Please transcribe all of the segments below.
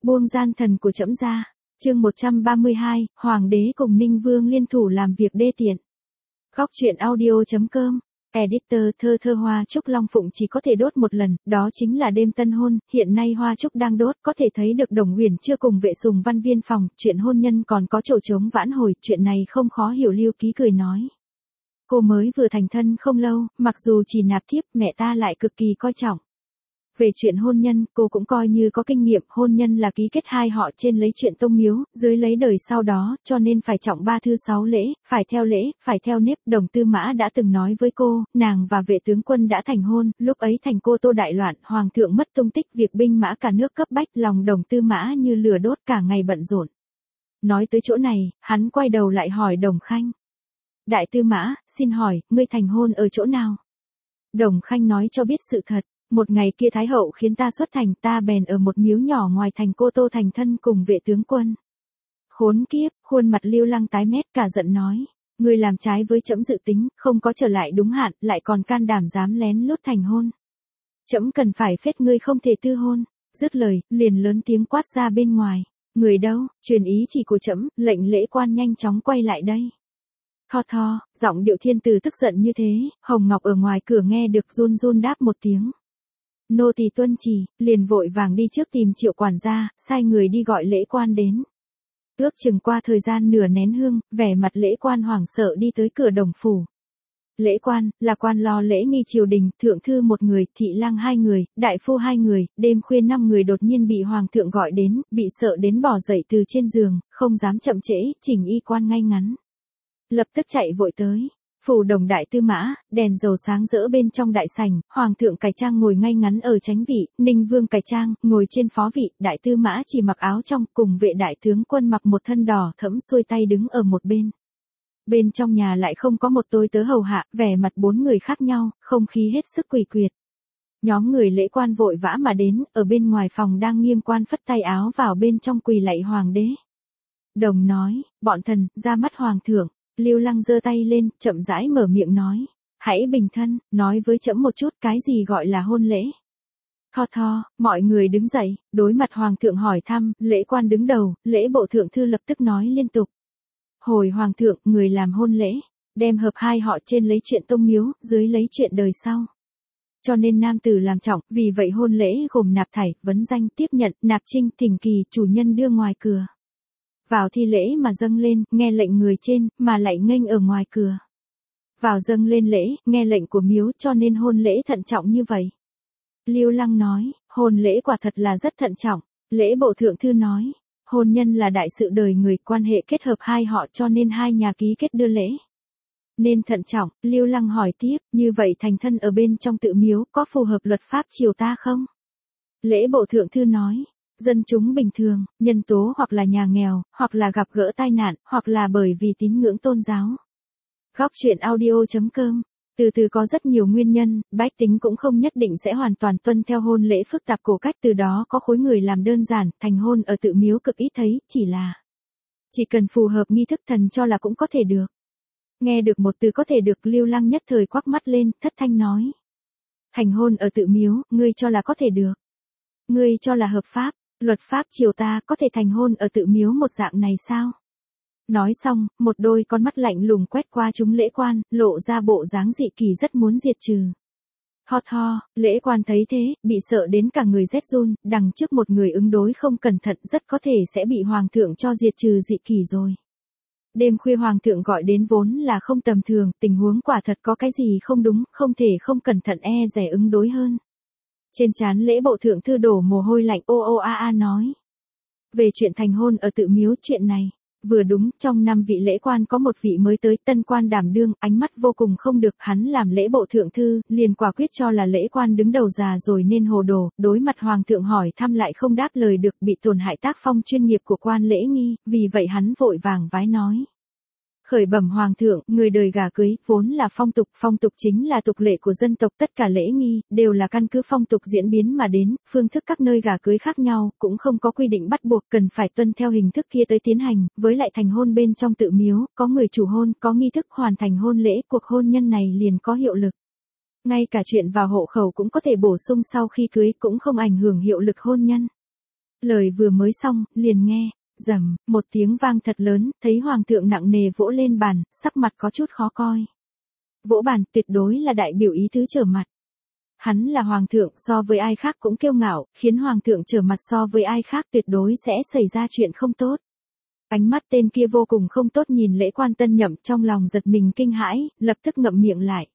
Buông gian thần của trẫm ra. Chương 132, Hoàng đế cùng Ninh Vương liên thủ làm việc đê tiện. Góc truyện audio.com. Editor thơ hoa trúc long phụng chỉ có thể đốt một lần, đó chính là đêm tân hôn, hiện nay hoa trúc đang đốt, có thể thấy được Đồng Huyền chưa cùng Vệ Sùng Văn viên phòng, chuyện hôn nhân còn có chỗ trống vãn hồi, chuyện này không khó hiểu. Lưu Ký cười nói. Cô mới vừa thành thân không lâu, mặc dù chỉ nạp thiếp, mẹ ta lại cực kỳ coi trọng. Về chuyện hôn nhân, cô cũng coi như có kinh nghiệm, hôn nhân là ký kết hai họ, trên lấy chuyện tông miếu, dưới lấy đời sau đó, cho nên phải trọng 3 thư 6 lễ, phải theo lễ, phải theo nếp. Đồng Tư Mã đã từng nói với cô, nàng và Vệ tướng quân đã thành hôn, lúc ấy thành cô Tô đại loạn, hoàng thượng mất tung tích, việc binh mã cả nước cấp bách, lòng Đồng Tư Mã như lửa đốt, cả ngày bận rộn. Nói tới chỗ này, hắn quay đầu lại hỏi Đồng Khanh. Đại Tư Mã, xin hỏi, ngươi thành hôn ở chỗ nào? Đồng Khanh nói cho biết sự thật. Một ngày kia Thái hậu khiến ta xuất thành, ta bèn ở một miếu nhỏ ngoài thành Cô Tô thành thân cùng Vệ tướng quân. Khốn kiếp, khuôn mặt Lưu Lăng tái mét, cả giận nói. Ngươi làm trái với trẫm dự tính, không có trở lại đúng hạn, lại còn can đảm dám lén lút thành hôn. Trẫm cần phải phết ngươi không thể tư hôn. Dứt lời, liền lớn tiếng quát ra bên ngoài. Người đâu, truyền ý chỉ của trẫm. Lệnh lễ quan nhanh chóng quay lại đây. Tho, giọng Điệu Thiên Từ tức giận như thế, Hồng Ngọc ở ngoài cửa nghe được run run đáp một tiếng. Nô tỳ tuân chỉ, liền vội vàng đi trước tìm Triệu quản gia, sai người đi gọi lễ quan đến. Ước chừng qua thời gian nửa nén hương, vẻ mặt lễ quan hoảng sợ đi tới cửa Đồng phủ. Lễ quan, là quan lo lễ nghi triều đình, thượng thư 1 người, thị lang 2 người, đại phu 2 người, đêm khuya 5 người đột nhiên bị hoàng thượng gọi đến, bị sợ đến bỏ dậy từ trên giường, không dám chậm trễ, chỉnh y quan ngay ngắn. Lập tức chạy vội tới. Phủ Đồng đại tư mã, đèn dầu sáng rỡ bên trong đại sảnh, hoàng thượng cải trang ngồi ngay ngắn ở chánh vị, Ninh Vương cải trang, ngồi trên phó vị, đại tư mã chỉ mặc áo trong, cùng Vệ đại tướng quân mặc một thân đỏ thẫm xuôi tay đứng ở một bên. Bên trong nhà lại không có một tôi tớ hầu hạ, vẻ mặt 4 người khác nhau, không khí hết sức quỷ quyệt. Nhóm người lễ quan vội vã mà đến, ở bên ngoài phòng đang nghiêm quan phất tay áo vào bên trong quỳ lạy hoàng đế. Đồng nói, bọn thần, ra mắt hoàng thượng. Lưu Lăng giơ tay lên, chậm rãi mở miệng nói. Hãy bình thân, nói với trẫm một chút cái gì gọi là hôn lễ. Tho, mọi người đứng dậy, đối mặt hoàng thượng hỏi thăm, lễ quan đứng đầu, lễ bộ thượng thư lập tức nói liên tục. Hồi hoàng thượng, người làm hôn lễ, đem hợp hai họ, trên lấy chuyện tông miếu, dưới lấy chuyện đời sau. Cho nên nam tử làm trọng, vì vậy hôn lễ gồm nạp thảy, vấn danh, tiếp nhận, nạp trinh, thỉnh kỳ, chủ nhân đưa ngoài cửa. Vào thi lễ mà dâng lên, nghe lệnh người trên, mà lại nghênh ở ngoài cửa. Vào dâng lên lễ, nghe lệnh của miếu, cho nên hôn lễ thận trọng như vậy. Lưu Lăng nói, hôn lễ quả thật là rất thận trọng. Lễ bộ thượng thư nói, hôn nhân là đại sự đời người, quan hệ kết hợp hai họ, cho nên hai nhà ký kết đưa lễ. Nên thận trọng. Lưu Lăng hỏi tiếp, như vậy thành thân ở bên trong tự miếu, có phù hợp luật pháp triều ta không? Lễ bộ thượng thư nói. Dân chúng bình thường, nhân tố hoặc là nhà nghèo, hoặc là gặp gỡ tai nạn, hoặc là bởi vì tín ngưỡng tôn giáo. Góc truyện audio.com. Từ có rất nhiều nguyên nhân, bách tính cũng không nhất định sẽ hoàn toàn tuân theo hôn lễ phức tạp cổ cách, từ đó có khối người làm đơn giản, thành hôn ở tự miếu cực ít thấy, chỉ cần phù hợp nghi thức thần cho là cũng có thể được. Nghe được một từ có thể được, Lưu Lăng nhất thời quắc mắt lên, thất thanh nói. Thành hôn ở tự miếu, ngươi cho là có thể được. Ngươi cho là hợp pháp. Luật pháp triều ta có thể thành hôn ở tự miếu một dạng này sao? Nói xong, một đôi con mắt lạnh lùng quét qua chúng lễ quan, lộ ra bộ dáng dị kỳ rất muốn diệt trừ. Tho, lễ quan thấy thế, bị sợ đến cả người rét run, đằng trước một người ứng đối không cẩn thận rất có thể sẽ bị hoàng thượng cho diệt trừ dị kỳ rồi. Đêm khuya hoàng thượng gọi đến vốn là không tầm thường, tình huống quả thật có cái gì không đúng, không thể không cẩn thận dè ứng đối hơn. Trên trán lễ bộ thượng thư đổ mồ hôi lạnh, nói. Về chuyện thành hôn ở tự miếu, chuyện này, vừa đúng, trong 5 vị lễ quan có một vị mới tới, tân quan đảm đương, ánh mắt vô cùng không được, hắn làm lễ bộ thượng thư, liền quả quyết cho là lễ quan đứng đầu già rồi nên hồ đồ, đối mặt hoàng thượng hỏi thăm lại không đáp lời được, bị tổn hại tác phong chuyên nghiệp của quan lễ nghi, vì vậy hắn vội vàng vái nói. Khởi bẩm hoàng thượng, người đời gả cưới, vốn là phong tục chính là tục lệ của dân tộc, tất cả lễ nghi, đều là căn cứ phong tục diễn biến mà đến, phương thức các nơi gả cưới khác nhau, cũng không có quy định bắt buộc, cần phải tuân theo hình thức kia tới tiến hành, với lại thành hôn bên trong tự miếu, có người chủ hôn, có nghi thức hoàn thành hôn lễ, cuộc hôn nhân này liền có hiệu lực. Ngay cả chuyện vào hộ khẩu cũng có thể bổ sung sau khi cưới, cũng không ảnh hưởng hiệu lực hôn nhân. Lời vừa mới xong, liền nghe, rầm, một tiếng vang thật lớn, thấy hoàng thượng nặng nề vỗ lên bàn, sắc mặt có chút khó coi. Vỗ bàn tuyệt đối là đại biểu ý tứ trở mặt. Hắn là hoàng thượng, so với ai khác cũng kiêu ngạo, khiến hoàng thượng trở mặt so với ai khác tuyệt đối sẽ xảy ra chuyện không tốt. Ánh mắt tên kia vô cùng không tốt nhìn Lễ Quan Tân Nhậm, trong lòng giật mình kinh hãi, lập tức ngậm miệng lại.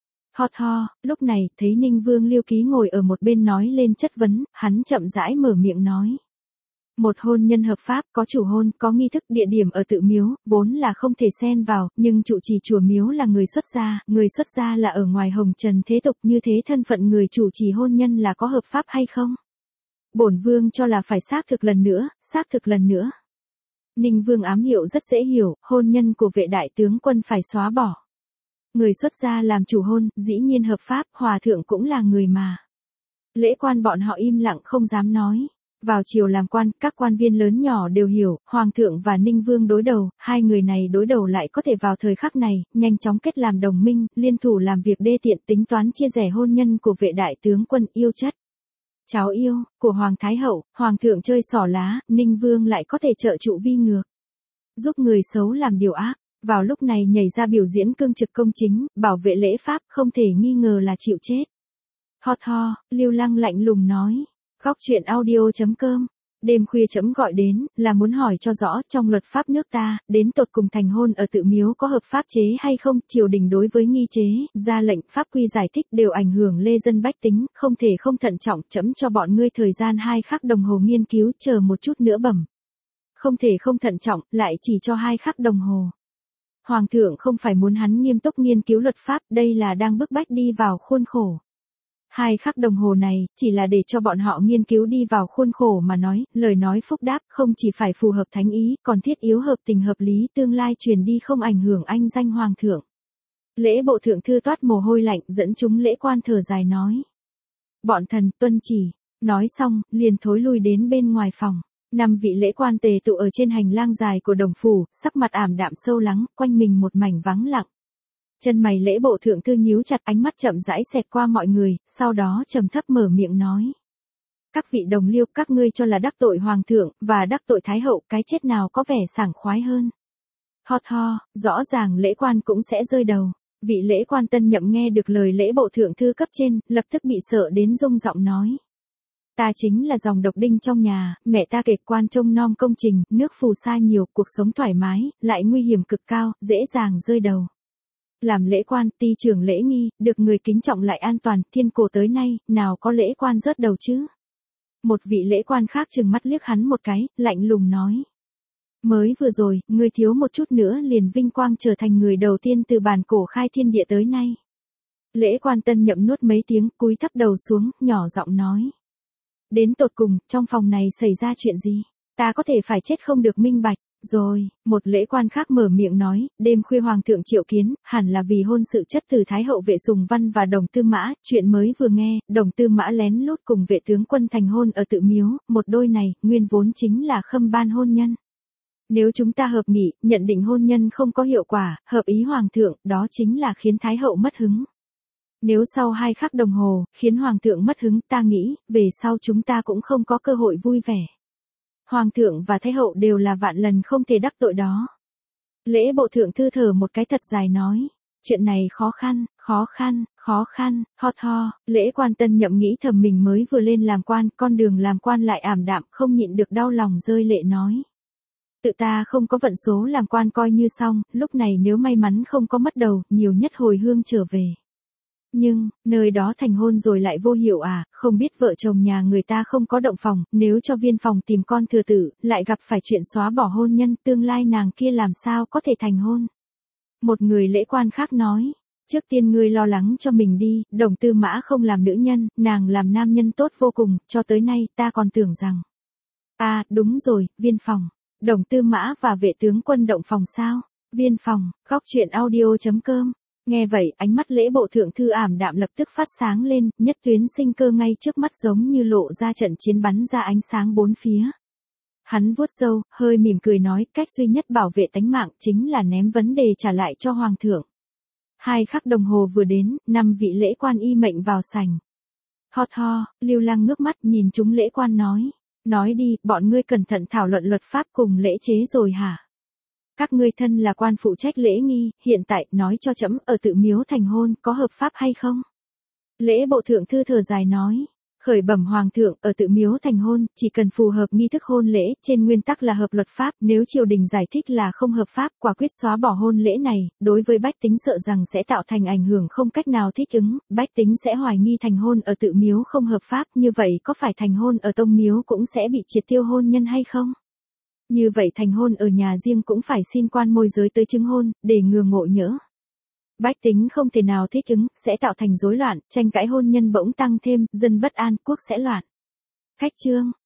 Ho, lúc này, thấy Ninh Vương Liêu Ký ngồi ở một bên nói lên chất vấn, hắn chậm rãi mở miệng nói. Một hôn nhân hợp pháp, có chủ hôn, có nghi thức địa điểm ở tự miếu, vốn là không thể xen vào, nhưng trụ trì chùa miếu là người xuất gia là ở ngoài hồng trần thế tục, như thế thân phận người chủ trì hôn nhân là có hợp pháp hay không? Bổn vương cho là phải xác thực lần nữa. Ninh Vương ám hiệu rất dễ hiểu, hôn nhân của vệ đại tướng quân phải xóa bỏ. Người xuất gia làm chủ hôn, dĩ nhiên hợp pháp, hòa thượng cũng là người mà. Lễ Quan bọn họ im lặng không dám nói. Vào chiều làm quan, các quan viên lớn nhỏ đều hiểu, Hoàng thượng và Ninh Vương đối đầu, hai người này đối đầu lại có thể vào thời khắc này, nhanh chóng kết làm đồng minh, liên thủ làm việc đê tiện tính toán chia rẽ hôn nhân của vệ đại tướng quân yêu chất. Cháu yêu, của Hoàng Thái Hậu, Hoàng thượng chơi xỏ lá, Ninh Vương lại có thể trợ trụ vi ngược. Giúp người xấu làm điều ác, vào lúc này nhảy ra biểu diễn cương trực công chính, bảo vệ lễ pháp, không thể nghi ngờ là chịu chết. Ho, Lưu Lăng lạnh lùng nói. Góc truyện audio.com. Đêm khuya chấm gọi đến, là muốn hỏi cho rõ trong luật pháp nước ta, đến tột cùng thành hôn ở tự miếu có hợp pháp chế hay không, triều đình đối với nghi chế, ra lệnh pháp quy giải thích đều ảnh hưởng lê dân bách tính, không thể không thận trọng, chấm cho bọn ngươi thời gian 2 khắc đồng hồ nghiên cứu, chờ một chút nữa bẩm. Không thể không thận trọng, lại chỉ cho 2 khắc đồng hồ. Hoàng thượng không phải muốn hắn nghiêm túc nghiên cứu luật pháp, đây là đang bức bách đi vào khuôn khổ. 2 khắc đồng hồ này, chỉ là để cho bọn họ nghiên cứu đi vào khuôn khổ mà nói, lời nói phúc đáp, không chỉ phải phù hợp thánh ý, còn thiết yếu hợp tình hợp lý, tương lai truyền đi không ảnh hưởng anh danh hoàng thượng. Lễ bộ thượng thư toát mồ hôi lạnh, dẫn chúng Lễ Quan thở dài nói. Bọn thần tuân chỉ, nói xong, liền thối lui đến bên ngoài phòng. 5 vị lễ quan tề tụ ở trên hành lang dài của đồng phủ, sắc mặt ảm đạm sâu lắng, quanh mình một mảnh vắng lặng. Chân mày lễ bộ thượng thư nhíu chặt, ánh mắt chậm rãi xẹt qua mọi người, sau đó trầm thấp mở miệng nói. Các vị đồng liêu, các ngươi cho là đắc tội hoàng thượng, và đắc tội thái hậu, cái chết nào có vẻ sảng khoái hơn. Ho, rõ ràng Lễ Quan cũng sẽ rơi đầu. Vị Lễ Quan Tân Nhậm nghe được lời lễ bộ thượng thư cấp trên, lập tức bị sợ đến rung giọng nói. Ta chính là dòng độc đinh trong nhà, mẹ ta kể quan trông nom công trình, nước phù sa nhiều, cuộc sống thoải mái, lại nguy hiểm cực cao, dễ dàng rơi đầu. Làm lễ quan, ti trưởng lễ nghi, được người kính trọng lại an toàn, thiên cổ tới nay, nào có lễ quan rớt đầu chứ? Một vị lễ quan khác trừng mắt liếc hắn một cái, lạnh lùng nói. Mới vừa rồi, ngươi thiếu một chút nữa liền vinh quang trở thành người đầu tiên từ bản cổ khai thiên địa tới nay. Lễ Quan Tân Nhậm nuốt mấy tiếng, cúi thấp đầu xuống, nhỏ giọng nói. Đến tột cùng, trong phòng này xảy ra chuyện gì? Ta có thể phải chết không được minh bạch. Rồi, một lễ quan khác mở miệng nói, đêm khuya hoàng thượng triệu kiến, hẳn là vì hôn sự chất từ Thái hậu Vệ Sùng Văn và Đồng Tư Mã, chuyện mới vừa nghe, Đồng Tư Mã lén lút cùng vệ tướng quân thành hôn ở tự miếu, một đôi này, nguyên vốn chính là khâm ban hôn nhân. Nếu chúng ta hợp nghị, nhận định hôn nhân không có hiệu quả, hợp ý hoàng thượng, đó chính là khiến Thái hậu mất hứng. Nếu sau 2 khắc đồng hồ, khiến hoàng thượng mất hứng, ta nghĩ, về sau chúng ta cũng không có cơ hội vui vẻ. Hoàng thượng và Thái hậu đều là vạn lần không thể đắc tội đó. Lễ bộ thượng thư thở một cái thật dài nói. Chuyện này khó khăn, ho, Lễ Quan Tân Nhậm nghĩ thầm mình mới vừa lên làm quan, con đường làm quan lại ảm đạm, không nhịn được đau lòng rơi lệ nói. Tự ta không có vận số làm quan coi như xong, lúc này nếu may mắn không có mất đầu, nhiều nhất hồi hương trở về. Nhưng, nơi đó thành hôn rồi lại vô hiệu à, không biết vợ chồng nhà người ta không có động phòng, nếu cho viên phòng tìm con thừa tử, lại gặp phải chuyện xóa bỏ hôn nhân, tương lai nàng kia làm sao có thể thành hôn. Một người lễ quan khác nói, trước tiên ngươi lo lắng cho mình đi, Đồng Tư Mã không làm nữ nhân, nàng làm nam nhân tốt vô cùng, cho tới nay ta còn tưởng rằng. Đúng rồi, viên phòng, Đồng Tư Mã và vệ tướng quân động phòng sao, viên phòng, góc truyện audio.com. Nghe vậy, ánh mắt lễ bộ thượng thư ảm đạm lập tức phát sáng lên, nhất tuyến sinh cơ ngay trước mắt giống như lộ ra trận chiến bắn ra ánh sáng bốn phía. Hắn vuốt râu, hơi mỉm cười nói, cách duy nhất bảo vệ tánh mạng chính là ném vấn đề trả lại cho hoàng thượng. 2 khắc đồng hồ vừa đến, 5 vị lễ quan y mệnh vào sảnh. Ho, Lưu Lăng ngước mắt nhìn chúng lễ quan nói. Nói đi, bọn ngươi cẩn thận thảo luận luật pháp cùng lễ chế rồi hả? Các ngươi thân là quan phụ trách lễ nghi, hiện tại nói cho trẫm ở Tự Miếu thành hôn có hợp pháp hay không? Lễ bộ thượng thư thở dài nói. Khởi bẩm hoàng thượng, ở Tự Miếu thành hôn, chỉ cần phù hợp nghi thức hôn lễ, trên nguyên tắc là hợp luật pháp, nếu triều đình giải thích là không hợp pháp, quả quyết xóa bỏ hôn lễ này, đối với bách tính sợ rằng sẽ tạo thành ảnh hưởng không cách nào thích ứng, bách tính sẽ hoài nghi thành hôn ở Tự Miếu không hợp pháp, như vậy có phải thành hôn ở Tông Miếu cũng sẽ bị triệt tiêu hôn nhân hay không? Như vậy thành hôn ở nhà riêng cũng phải xin quan môi giới tới chứng hôn, để ngừa ngộ nhỡ. Bách tính không thể nào thích ứng, sẽ tạo thành rối loạn, tranh cãi hôn nhân bỗng tăng thêm, dân bất an, quốc sẽ loạn. Khách chương.